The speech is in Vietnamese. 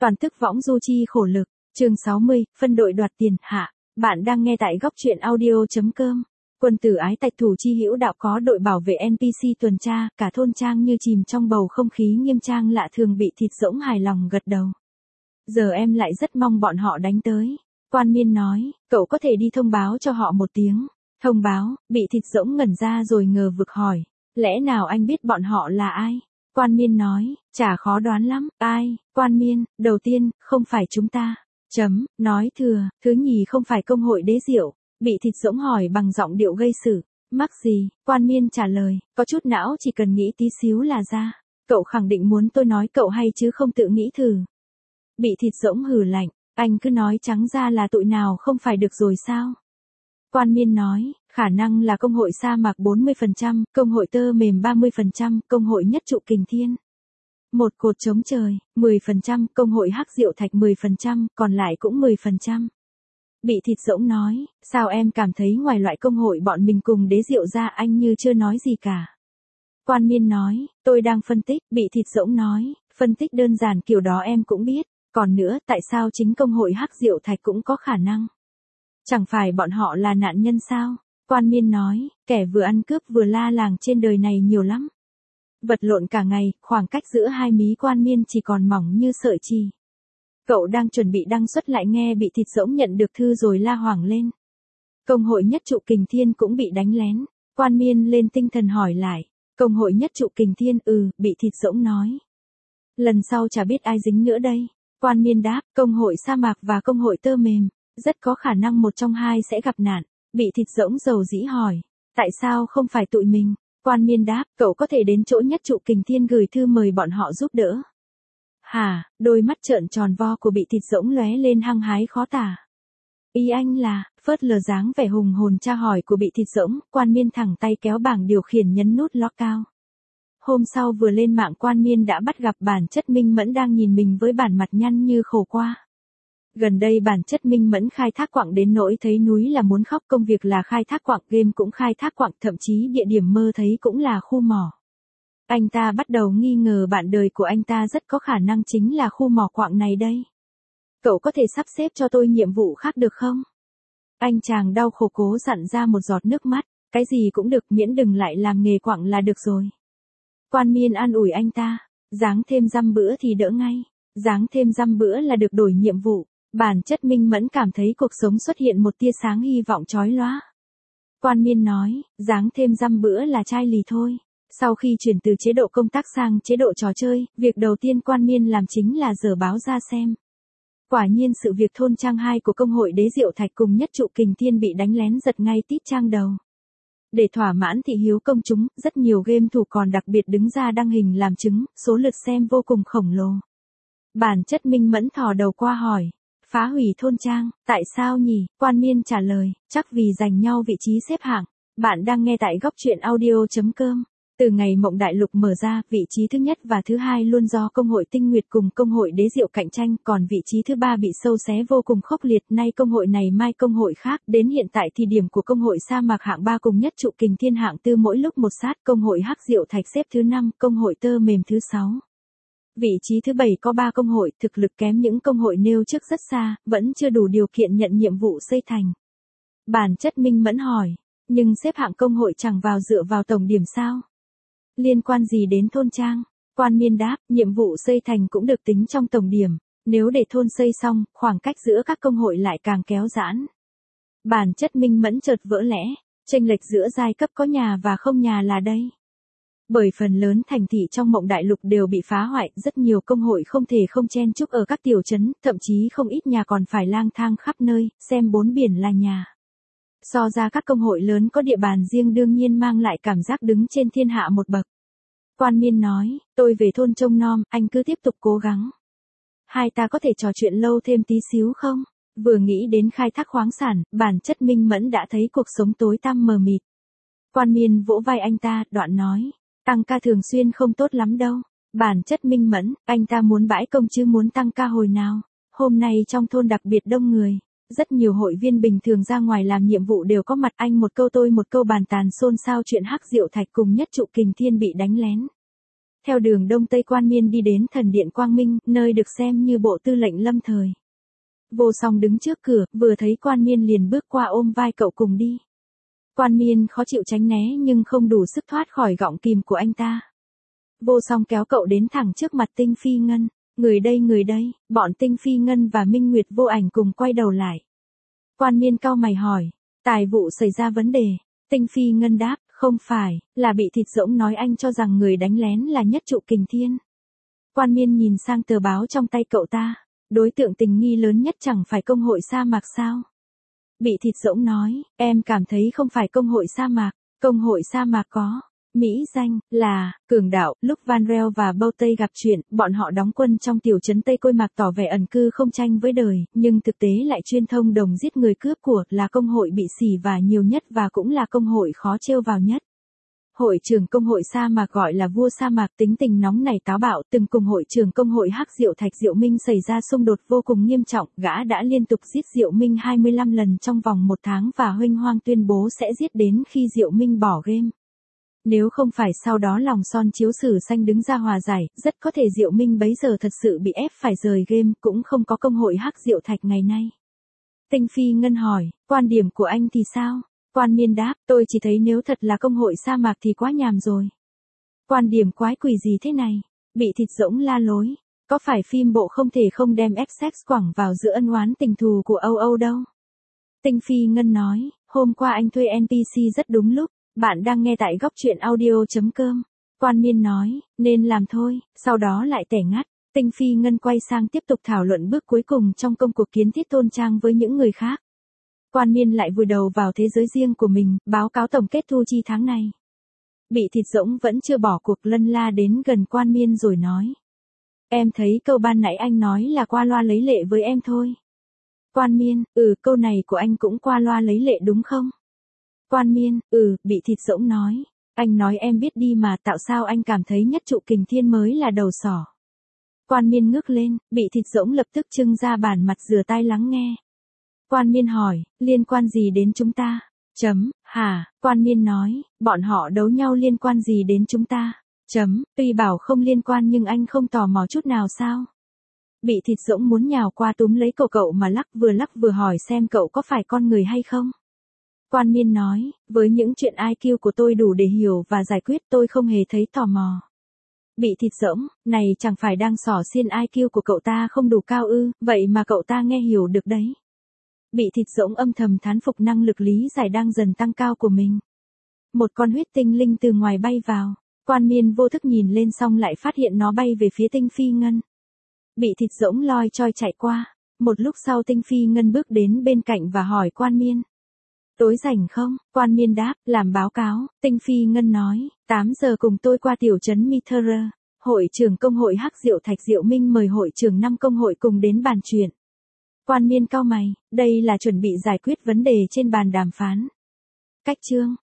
Toàn tức võng du chi khổ lực, chương 60, phân đội đoạt tiền, hạ. Bạn đang nghe tại góc truyện audio.com. Quân tử ái tạch thủ chi hữu đạo có đội bảo vệ NPC tuần tra, cả thôn trang như chìm trong bầu không khí nghiêm trang lạ thường. Bị thịt rỗng hài lòng gật đầu. Giờ em lại rất mong bọn họ đánh tới. Quan Miên nói, cậu có thể đi thông báo cho họ một tiếng. Thông báo, bị thịt rỗng ngẩn ra rồi ngờ vực hỏi. Lẽ nào anh biết bọn họ là ai? Quan Miên nói, chả khó đoán lắm. Ai? Quan Miên, đầu tiên, không phải chúng ta. Nói thừa, thứ nhì không phải công hội đế diệu. Bị thịt rỗng hỏi bằng giọng điệu gây sự. Mắc gì? Quan Miên trả lời, có chút não chỉ cần nghĩ tí xíu là ra. Cậu khẳng định muốn tôi nói cậu hay chứ không tự nghĩ thử. Bị thịt rỗng hừ lạnh, anh cứ nói trắng ra là tụi nào không phải được rồi sao? Quan Miên nói, khả năng là công hội sa mạc 40%, công hội tơ mềm 30%, công hội nhất trụ kình thiên. Một cột trống trời, 10%, công hội hắc diệu thạch 10%, còn lại cũng 10%. Bị thịt rỗng nói, sao em cảm thấy ngoài loại công hội bọn mình cùng đế diệu ra anh như chưa nói gì cả. Quan Miên nói, tôi đang phân tích. Bị thịt rỗng nói, phân tích đơn giản kiểu đó em cũng biết. Còn nữa, tại sao chính công hội hắc diệu thạch cũng có khả năng? Chẳng phải bọn họ là nạn nhân sao? Quan Miên nói, kẻ vừa ăn cướp vừa la làng trên đời này nhiều lắm. Vật lộn cả ngày, khoảng cách giữa hai mí Quan Miên chỉ còn mỏng như sợi chỉ. Cậu đang chuẩn bị đăng xuất lại nghe bị thịt rỗng nhận được thư rồi la hoảng lên. Công hội nhất trụ kình thiên cũng bị đánh lén. Quan Miên lên tinh thần hỏi lại. Công hội nhất trụ kình thiên, bị thịt rỗng nói. Lần sau chả biết ai dính nữa đây. Quan Miên đáp, công hội sa mạc và công hội tơ mềm. Rất có khả năng một trong hai sẽ gặp nạn. Bị thịt rỗng dầu dĩ hỏi. Tại sao không phải tụi mình? Quan Miên đáp, cậu có thể đến chỗ nhất trụ kình thiên gửi thư mời bọn họ giúp đỡ. Hả? Đôi mắt trợn tròn vo của bị thịt rỗng lóe lên hăng hái khó tả. Ý anh là, phớt lờ dáng vẻ hùng hồn tra hỏi của bị thịt rỗng, Quan Miên thẳng tay kéo bảng điều khiển nhấn nút lock cao. Hôm sau vừa lên mạng Quan Miên đã bắt gặp bản chất Minh Mẫn đang nhìn mình với bản mặt nhăn như khổ qua. Gần đây bản chất Minh Mẫn khai thác quặng đến nỗi thấy núi là muốn khóc, công việc là khai thác quặng, game cũng khai thác quặng, thậm chí địa điểm mơ thấy cũng là khu mỏ. Anh ta bắt đầu nghi ngờ bạn đời của anh ta rất có khả năng chính là khu mỏ quặng này đây. Cậu có thể sắp xếp cho tôi nhiệm vụ khác được không? Anh chàng đau khổ cố dặn ra một giọt nước mắt, cái gì cũng được miễn đừng lại làm nghề quặng là được rồi. Quan Miên an ủi anh ta, giáng thêm dăm bữa thì đỡ ngay, giáng thêm dăm bữa là được đổi nhiệm vụ. Bản chất Minh Mẫn cảm thấy cuộc sống xuất hiện một tia sáng hy vọng chói lóa. Quan Miên nói, giáng thêm dăm bữa là chai lì thôi. Sau khi chuyển từ chế độ công tác sang chế độ trò chơi, việc đầu tiên Quan Miên làm chính là dở báo ra xem. Quả nhiên sự việc thôn trang 2 của công hội đế diệu thạch cùng nhất trụ kình thiên bị đánh lén giật ngay tít trang đầu. Để thỏa mãn thị hiếu công chúng, rất nhiều game thủ còn đặc biệt đứng ra đăng hình làm chứng, số lượt xem vô cùng khổng lồ. Bản chất Minh Mẫn thò đầu qua hỏi. Phá hủy thôn trang, tại sao nhỉ? Quan Miên trả lời, chắc vì giành nhau vị trí xếp hạng. Bạn đang nghe tại góc truyện audio.com. Từ ngày Mộng Đại Lục mở ra, vị trí thứ nhất và thứ hai luôn do công hội Tinh Nguyệt cùng công hội Đế Diệu cạnh tranh, còn vị trí thứ ba bị sâu xé vô cùng khốc liệt, nay công hội này mai công hội khác, đến hiện tại thì điểm của công hội sa mạc hạng 3 cùng nhất trụ kình thiên hạng 4 mỗi lúc một sát, công hội hắc diệu thạch xếp thứ 5, công hội tơ mềm thứ 6. Vị trí thứ 7 có 3 công hội, thực lực kém những công hội nêu trước rất xa, vẫn chưa đủ điều kiện nhận nhiệm vụ xây thành. Bản chất Minh Mẫn hỏi, nhưng xếp hạng công hội chẳng vào dựa vào tổng điểm sao? Liên quan gì đến thôn trang? Quan Miên đáp, nhiệm vụ xây thành cũng được tính trong tổng điểm, nếu để thôn xây xong, khoảng cách giữa các công hội lại càng kéo giãn. Bản chất Minh Mẫn chợt vỡ lẽ, chênh lệch giữa giai cấp có nhà và không nhà là đây. Bởi phần lớn thành thị trong Mộng Đại Lục đều bị phá hoại, rất nhiều công hội không thể không chen chúc ở các tiểu trấn, thậm chí không ít nhà còn phải lang thang khắp nơi, xem bốn biển là nhà. So ra các công hội lớn có địa bàn riêng đương nhiên mang lại cảm giác đứng trên thiên hạ một bậc. Quan Miên nói, tôi về thôn trông nom, anh cứ tiếp tục cố gắng. Hai ta có thể trò chuyện lâu thêm tí xíu không? Vừa nghĩ đến khai thác khoáng sản, bản chất Minh Mẫn đã thấy cuộc sống tối tăm mờ mịt. Quan Miên vỗ vai anh ta, đoạn nói, tăng ca thường xuyên không tốt lắm đâu. Bản chất Minh Mẫn, anh ta muốn bãi công chứ muốn tăng ca hồi nào. Hôm nay trong thôn đặc biệt đông người. Rất nhiều hội viên bình thường ra ngoài làm nhiệm vụ đều có mặt, anh một câu tôi một câu bàn tàn xôn xao chuyện hắc diệu thạch cùng nhất trụ kình thiên bị đánh lén. Theo đường Đông Tây Quan Miên đi đến thần điện Quang Minh, nơi được xem như bộ tư lệnh lâm thời. Vô Song đứng trước cửa, vừa thấy Quan Miên liền bước qua ôm vai cậu cùng đi. Quan Miên khó chịu tránh né nhưng không đủ sức thoát khỏi gọng kìm của anh ta. Vô Song kéo cậu đến thẳng trước mặt Tinh Phi Ngân. Người đây, bọn Tinh Phi Ngân và Minh Nguyệt Vô Ảnh cùng quay đầu lại. Quan Miên cau mày hỏi, tài vụ xảy ra vấn đề. Tinh Phi Ngân đáp, không phải, là bị thịt rỗng nói anh cho rằng người đánh lén là Nhất Trụ Kình Thiên. Quan Miên nhìn sang tờ báo trong tay cậu ta, đối tượng tình nghi lớn nhất chẳng phải công hội sa mạc sao? Bị thịt rỗng nói, em cảm thấy không phải công hội sa mạc có. Mỹ danh là Cường Đạo. Lúc Van Rel và Bâu Tây gặp chuyện, bọn họ đóng quân trong tiểu trấn Tây Côi Mạc tỏ vẻ ẩn cư không tranh với đời, nhưng thực tế lại chuyên thông đồng giết người cướp của, là công hội bị xỉ vả nhiều nhất và cũng là công hội khó trêu vào nhất. Hội trưởng công hội sa mạc gọi là vua sa mạc, tính tình nóng nảy táo bạo, từng cùng hội trưởng công hội Hắc Diệu Thạch Diệu Minh xảy ra xung đột vô cùng nghiêm trọng, gã đã liên tục giết Diệu Minh 25 lần trong vòng 1 tháng và huênh hoang tuyên bố sẽ giết đến khi Diệu Minh bỏ game. Nếu không phải sau đó lòng son chiếu sử xanh đứng ra hòa giải, rất có thể Diệu Minh bấy giờ thật sự bị ép phải rời game, cũng không có công hội Hắc Diệu Thạch ngày nay. Tinh Phi Ngân hỏi, quan điểm của anh thì sao? Quan Miên đáp, tôi chỉ thấy nếu thật là công hội sa mạc thì quá nhàm rồi. Quan điểm quái quỷ gì thế này? Bị thịt rỗng la lối. Có phải phim bộ không thể không đem XX quẳng vào giữa ân oán tình thù của Âu đâu? Tinh Phi Ngân nói, hôm qua anh thuê NPC rất đúng lúc. Bạn đang nghe tại góc truyện audio.com. Quan Miên nói, nên làm thôi, sau đó lại tẻ ngắt. Tinh Phi Ngân quay sang tiếp tục thảo luận bước cuối cùng trong công cuộc kiến thiết Tôn Trang với những người khác. Quan Miên lại vùi đầu vào thế giới riêng của mình, báo cáo tổng kết thu chi tháng này. Bị thịt rỗng vẫn chưa bỏ cuộc, lân la đến gần Quan Miên rồi nói. Em thấy câu ban nãy anh nói là qua loa lấy lệ với em thôi. Quan Miên, câu này của anh cũng qua loa lấy lệ đúng không? Quan Miên, bị thịt rỗng nói. Anh nói em biết đi mà, tạo sao anh cảm thấy Nhất Trụ Kình Thiên mới là đầu sỏ. Quan Miên ngước lên, bị thịt rỗng lập tức trưng ra bản mặt rửa tai lắng nghe. Quan Miên hỏi, liên quan gì đến chúng ta? Quan Miên nói, bọn họ đấu nhau liên quan gì đến chúng ta? Tuy bảo không liên quan nhưng anh không tò mò chút nào sao? Bị thịt rỗng muốn nhào qua túm lấy cậu mà lắc vừa hỏi xem cậu có phải con người hay không? Quan Miên nói, với những chuyện IQ của tôi đủ để hiểu và giải quyết, tôi không hề thấy tò mò. Bị thịt rỗng, này chẳng phải đang xỏ xiên IQ của cậu ta không đủ cao ư, vậy mà cậu ta nghe hiểu được đấy. Bị thịt rỗng âm thầm thán phục năng lực lý giải đang dần tăng cao của mình. Một con huyết tinh linh từ ngoài bay vào. Quan Miên vô thức nhìn lên xong lại phát hiện nó bay về phía Tinh Phi Ngân. Bị thịt rỗng loi choi chạy qua. Một lúc sau Tinh Phi Ngân bước đến bên cạnh và hỏi Quan Miên. Tối rảnh không? Quan Miên đáp, làm báo cáo. Tinh Phi Ngân nói, 8 giờ cùng tôi qua tiểu trấn Mitterer. Hội trưởng công hội Hắc Diệu Thạch Diệu Minh mời hội trưởng 5 công hội cùng đến bàn chuyện. Quan Miên cau mày, đây là chuẩn bị giải quyết vấn đề trên bàn đàm phán. Cách chương